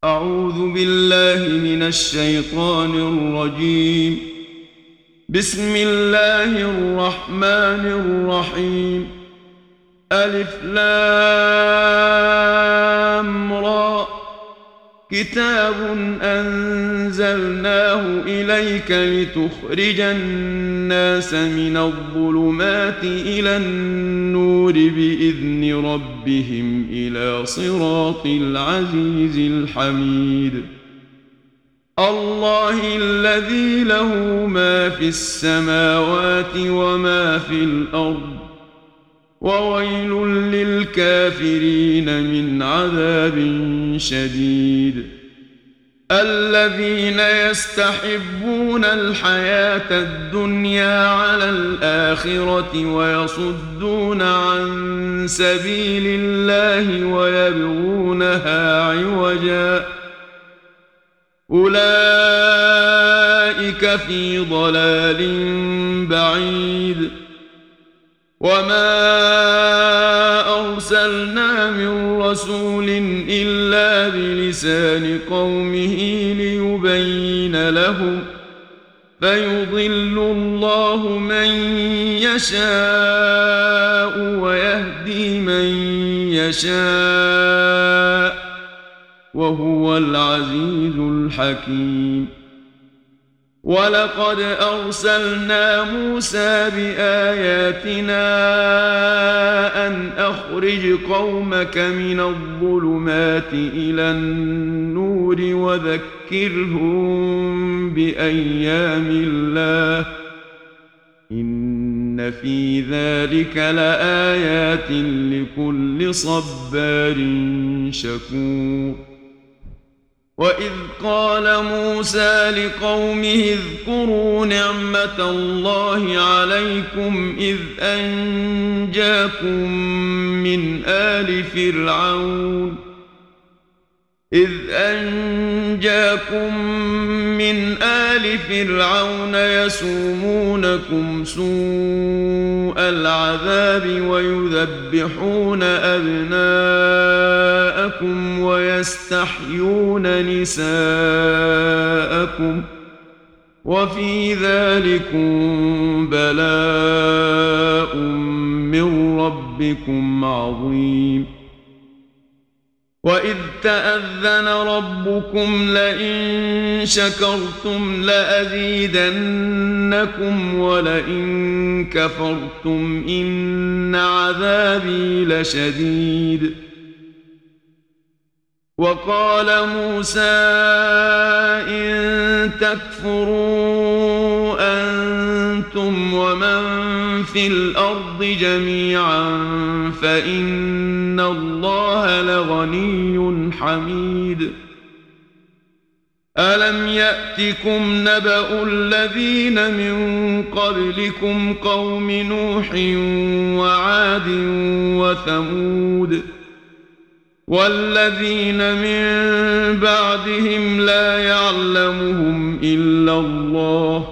أعوذ بالله من الشيطان الرجيم. بسم الله الرحمن الرحيم. ألف لام را. كتاب أنزلناه إليك لتخرج الناس من الظلمات إلى النور بإذن ربهم إلى صراط العزيز الحميد. الله الذي له ما في السماوات وما في الأرض، وويل للكافرين من عذاب شديد. الذين يستحبون الحياة الدنيا على الآخرة ويصدون عن سبيل الله ويبغونها عوجا، أولئك في ضلال بعيد. وما أرسلنا من رسول إلا بلسان قومه ليبين لهم، فيضل الله من يشاء ويهدي من يشاء، وهو العزيز الحكيم. ولقد أرسلنا موسى بآياتنا أن أخرج قومك من الظلمات إلى النور وذكرهم بأيام الله، إن في ذلك لآيات لكل صبار شكور. وإذ قال موسى لقومه اذكروا نعمة الله عليكم إذ أنجاكم من آل فرعون يسومونكم سوء العذاب ويذبحون أبناءكم ويستحيون نساءكم، وفي ذلكم بلاء من ربكم عظيم. وإذ تأذن ربكم لئن شكرتم لأزيدنكم ولئن كفرتم إن عذابي لشديد. وقال موسى إن تكفروا أنتم ومن في الأرض جميعا فإن الله لغني حميد. ألم يأتكم نبأ الذين من قبلكم قوم نوح وعاد وثمود والذين من بعدهم لا يعلمهم إلا الله،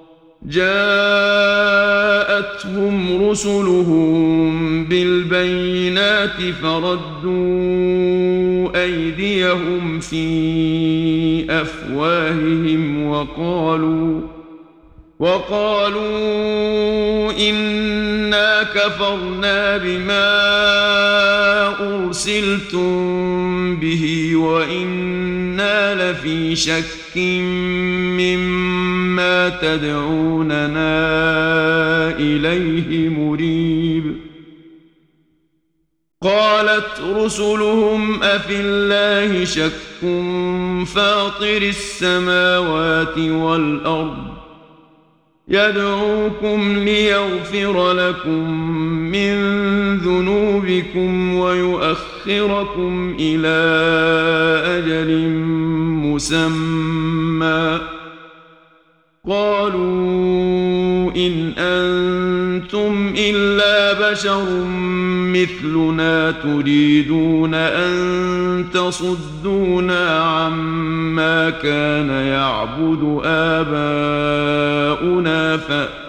جاءتهم رسلهم بالبينات فردوا أيديهم في أفواههم وقالوا إنا كفرنا بما أرسلتم به وإنا لفي شك مما تدعوننا إليه مريب. قالت رسلهم أفي الله شك فاطر السماوات والأرض يدعوكم ليغفر لكم من ذنوبكم ويؤخركم إلى أجل مسمى. قالوا إن أنتم إلا بشر مثلنا تريدون أن تصدونا عما كان يعبد آباؤنا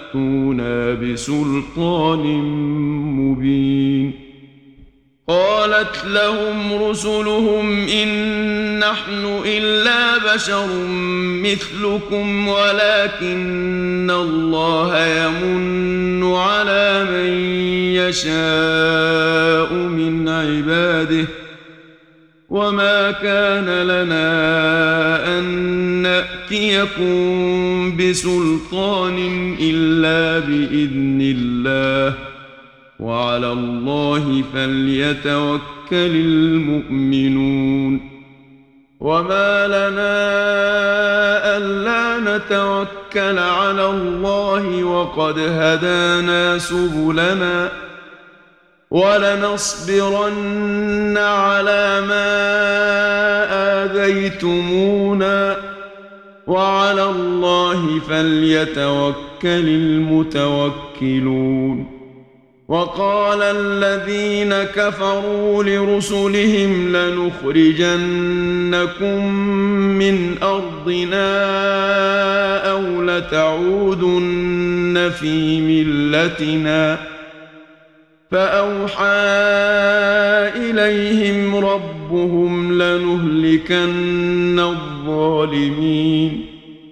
فأتونا بسلطان مبين. قال قالت لهم رسلهم إن نحن إلا بشر مثلكم ولكن الله يمن على من يشاء من عباده وما كان لنا أن نأتيكم بسلطان إلا بإذن الله وعلى الله فليتوكل المؤمنون وما لنا ألا نتوكل على الله وقد هدانا سبلنا ولنصبرن على ما آذيتمونا وعلى الله فليتوكل المتوكلون وقال الذين كفروا لرسلهم لنخرجنكم من أرضنا أو لتعودن في ملتنا فأوحى إليهم ربهم لنهلكن الظالمين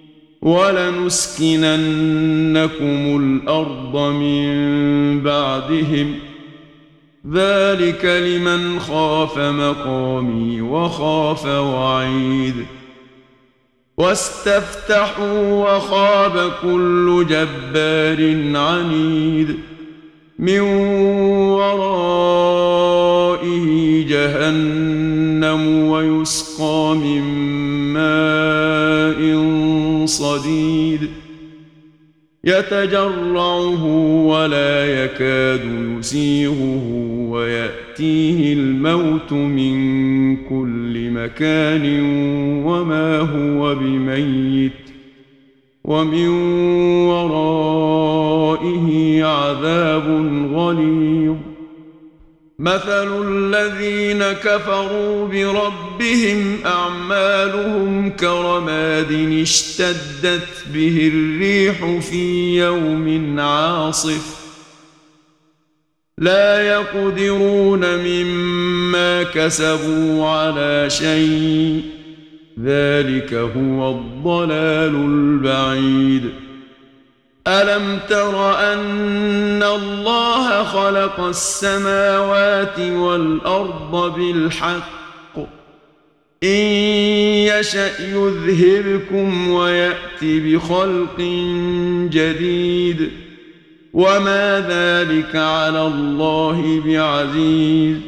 ولنسكننكم الأرض من بعدهم ذلك لمن خاف مقامي وخاف وعيد واستفتحوا وخاب كل جبار عنيد من ورائه جهنم ويسقى من ماء صديد يتجرعه ولا يكاد يسيغه ويأتيه الموت من كل مكان وما هو بميت ومن ورائه عذاب غليظ مثل الذين كفروا بربهم أعمالهم كرماد اشتدت به الريح في يوم عاصف لا يقدرون مما كسبوا على شيء ذلك هو الضلال البعيد ألم تر أن الله خلق السماوات والأرض بالحق إن يشأ يذهبكم ويأت بخلق جديد وما ذلك على الله بعزيز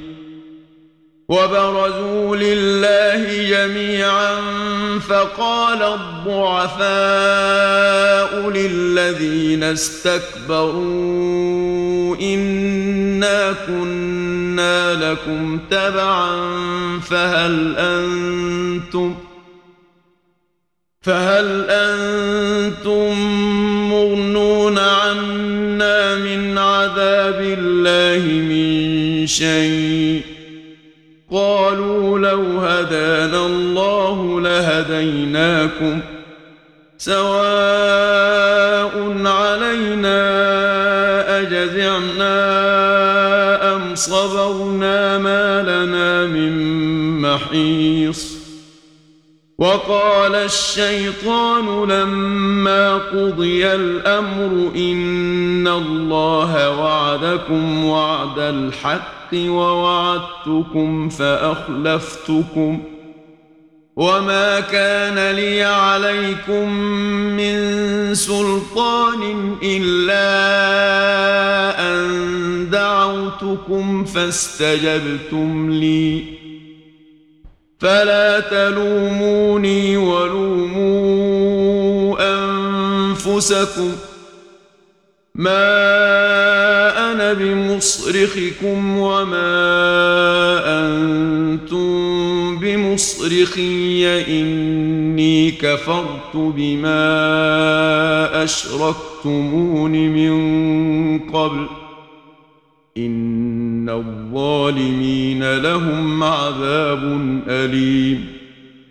وبرزوا لله جميعا فقال الضعفاء للذين استكبروا إنا كنا لكم تبعا فهل أنتم مغنون عنا من عذاب الله من شيء قالوا لو هدانا الله لهديناكم سواء علينا أجزعنا أم صبرنا ما لنا من محيص وقال الشيطان لما قضي الأمر إن الله وعدكم وعد الحق ووعدتكم فأخلفتكم وما كان لي عليكم من سلطان إلا أن دعوتكم فاستجبتم لي فلا تلوموني ولوموا أنفسكم ما أنا بمصرخكم وما أنتم بمصرخي إني كفرت بما أشركتمون من قبل إن الظالمين لهم عذاب أليم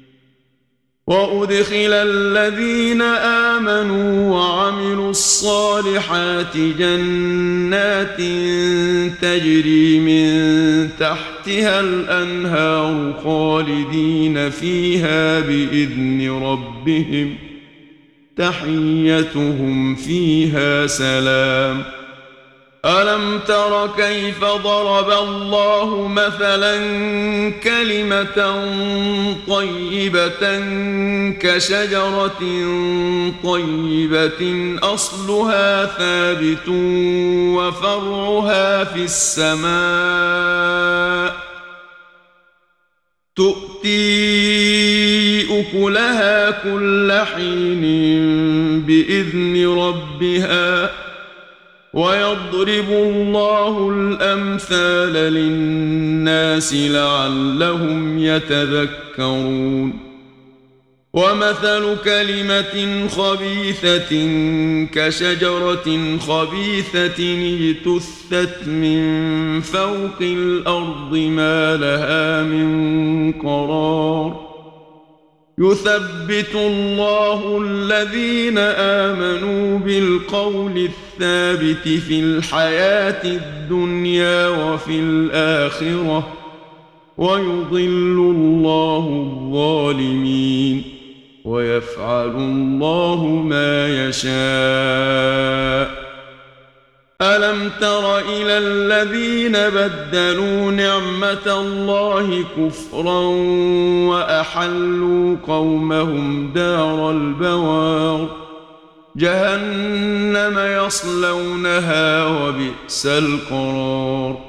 وأدخل الذين آمنوا وعملوا الصالحات جنات تجري من تحت تحتها الأنهار خالدين فيها بإذن ربهم تحيتهم فيها سلام. ألم تر كيف ضرب الله مثلا كلمة طيبة كشجرة طيبة أصلها ثابت وفرعها في السماء تؤتي أكلها كل حين بإذن ربها ويضرب الله الأمثال للناس لعلهم يتذكرون. ومثل كلمة خبيثة كشجرة خبيثة اجتثت من فوق الأرض ما لها من قرار. يثبت الله الذين آمنوا بالقول الثابت في الحياة الدنيا وفي الآخرة ويضل الله الظالمين ويفعل الله ما يشاء. ألم تر إلى الذين بدلوا نعمة الله كفرا وأحلوا قومهم دار البوار جهنم يصلونها وبئس القرار.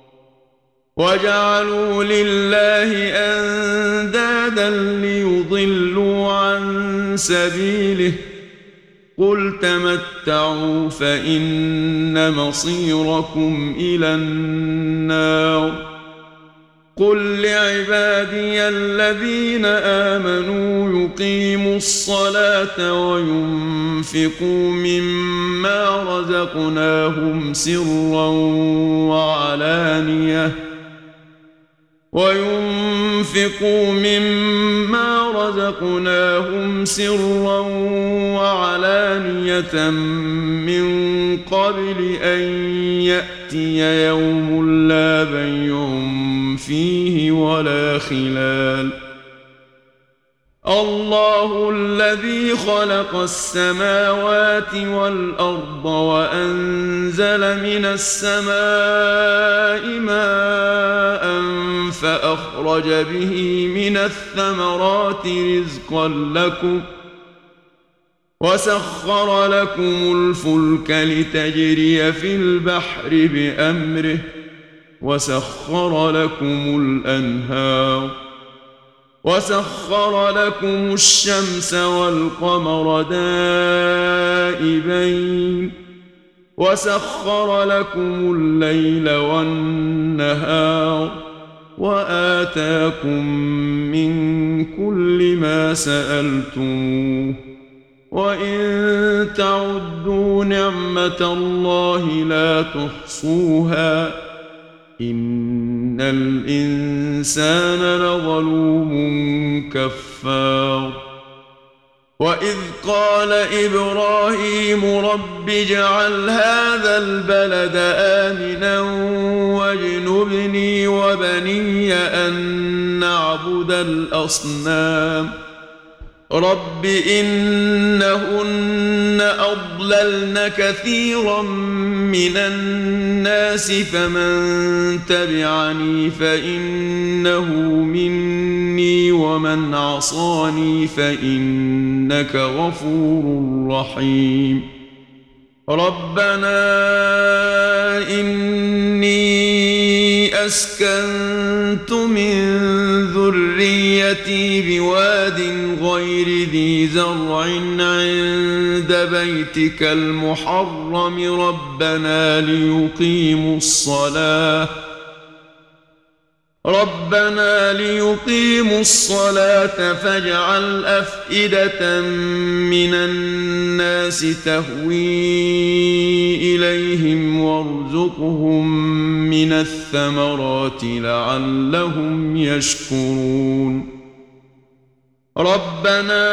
وجعلوا لله أندادا ليضلوا عن سبيله قل تمتعوا فإن مصيركم إلى النار. قل لعبادي الذين آمنوا يقيموا الصلاة وينفقوا مما رزقناهم سرا وعلانية من قبل أن يأتي يوم لا بيع فيه ولا خلال. الله الذي خلق السماوات والأرض وأنزل من السماء ماء فأخرج به من الثمرات رزقا لكم وسخر لكم الفلك لتجري في البحر بأمره وسخر لكم الأنهار وسخر لكم الشمس والقمر دائبين وسخر لكم الليل والنهار وآتاكم من كل ما سألتموه وإن تعدوا نعمة الله لا تحصوها إن الإنسان لظلوم كفار. وإذ قال إبراهيم رب اجعل هذا البلد آمنا واجنبني وبني أن نعبد الأصنام. رب إنهن أضللن كثيرا من الناس فمن تبعني فإنه مني ومن عصاني فإنك غفور رحيم. ربنا إني أسكنت من ذريتي بواد غير ذي زرع عند بيتك المحرم ربنا ليقيموا الصلاة فاجعل أفئدة من الناس تهوي إليهم وارزقهم من الثمرات لعلهم يشكرون. ربنا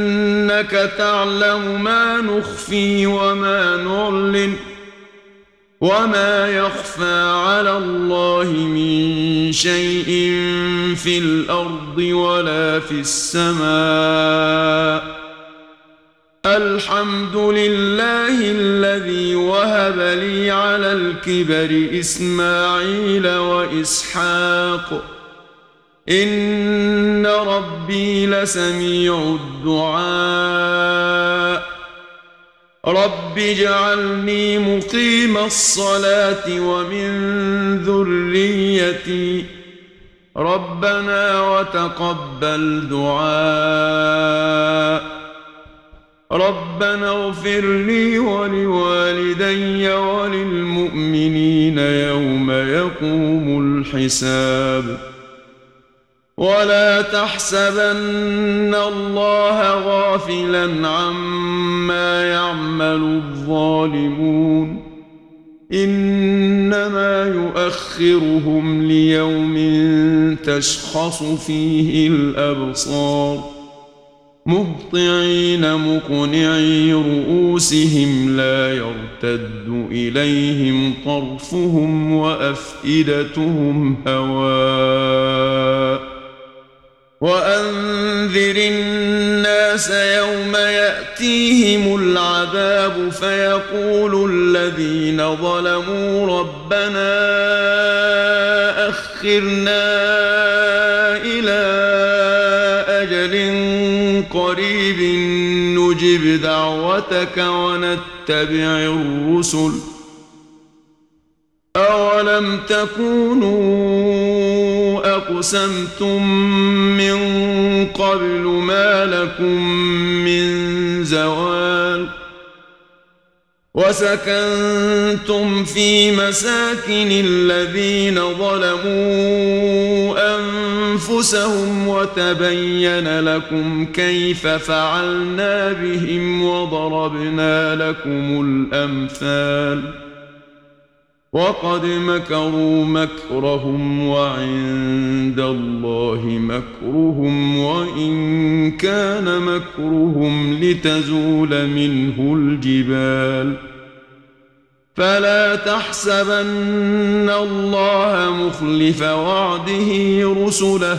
إنك تعلم ما نخفي وما نعلن وما يخفى على الله من شيء في الأرض ولا في السماء. الحمد لله الذي وهب لي على الكبر إسماعيل وإسحاق إن ربي لسميع الدعاء. رب اجعلني مقيم الصلاة ومن ذريتي ربنا وتقبل دعاء. ربنا اغفر لي ولوالدي وللمؤمنين يوم يقوم الحساب. ولا تحسبن الله غافلا عما يعمل الظالمون إنما يؤخرهم ليوم تشخص فيه الأبصار مهطعين مقنعي رؤوسهم لا يرتد إليهم طرفهم وأفئدتهم هواء. وأنذر الناس يوم يأتيهم العذاب فيقول الذين ظلموا ربنا أخرنا إلى أجل قريب نجب دعوتك ونتبع الرسل أولم تكونوا أقسمتم من قبل ما لكم من زوال. وسكنتم في مساكن الذين ظلموا أنفسهم وتبين لكم كيف فعلنا بهم وضربنا لكم الأمثال. وقد مكروا مكرهم وعند الله مكرهم وإن كان مكرهم لتزول منه الجبال. فلا تحسبن الله مخلف وعده رسله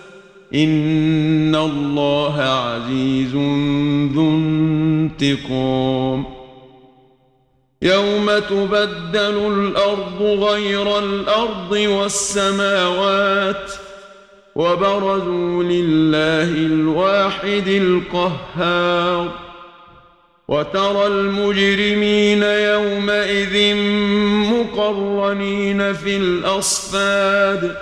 إن الله عزيز ذو انتقام. يوم تبدل الأرض غير الأرض والسماوات وبرزوا لله الواحد القهار. وترى المجرمين يومئذ مقرنين في الأصفاد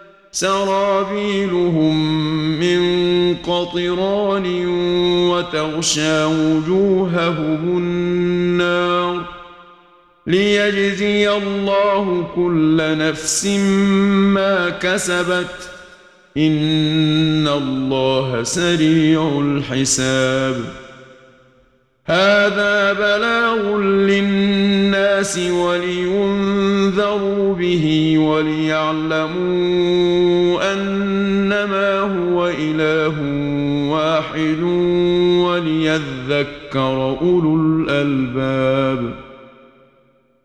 سرابيلهم من قطران وتغشى وجوههم النار ليجزي الله كل نفس ما كسبت إن الله سريع الحساب. هذا بلاغ للناس ولينذروا به وليعلموا أنما هو إله واحد وليذكر أولو الألباب.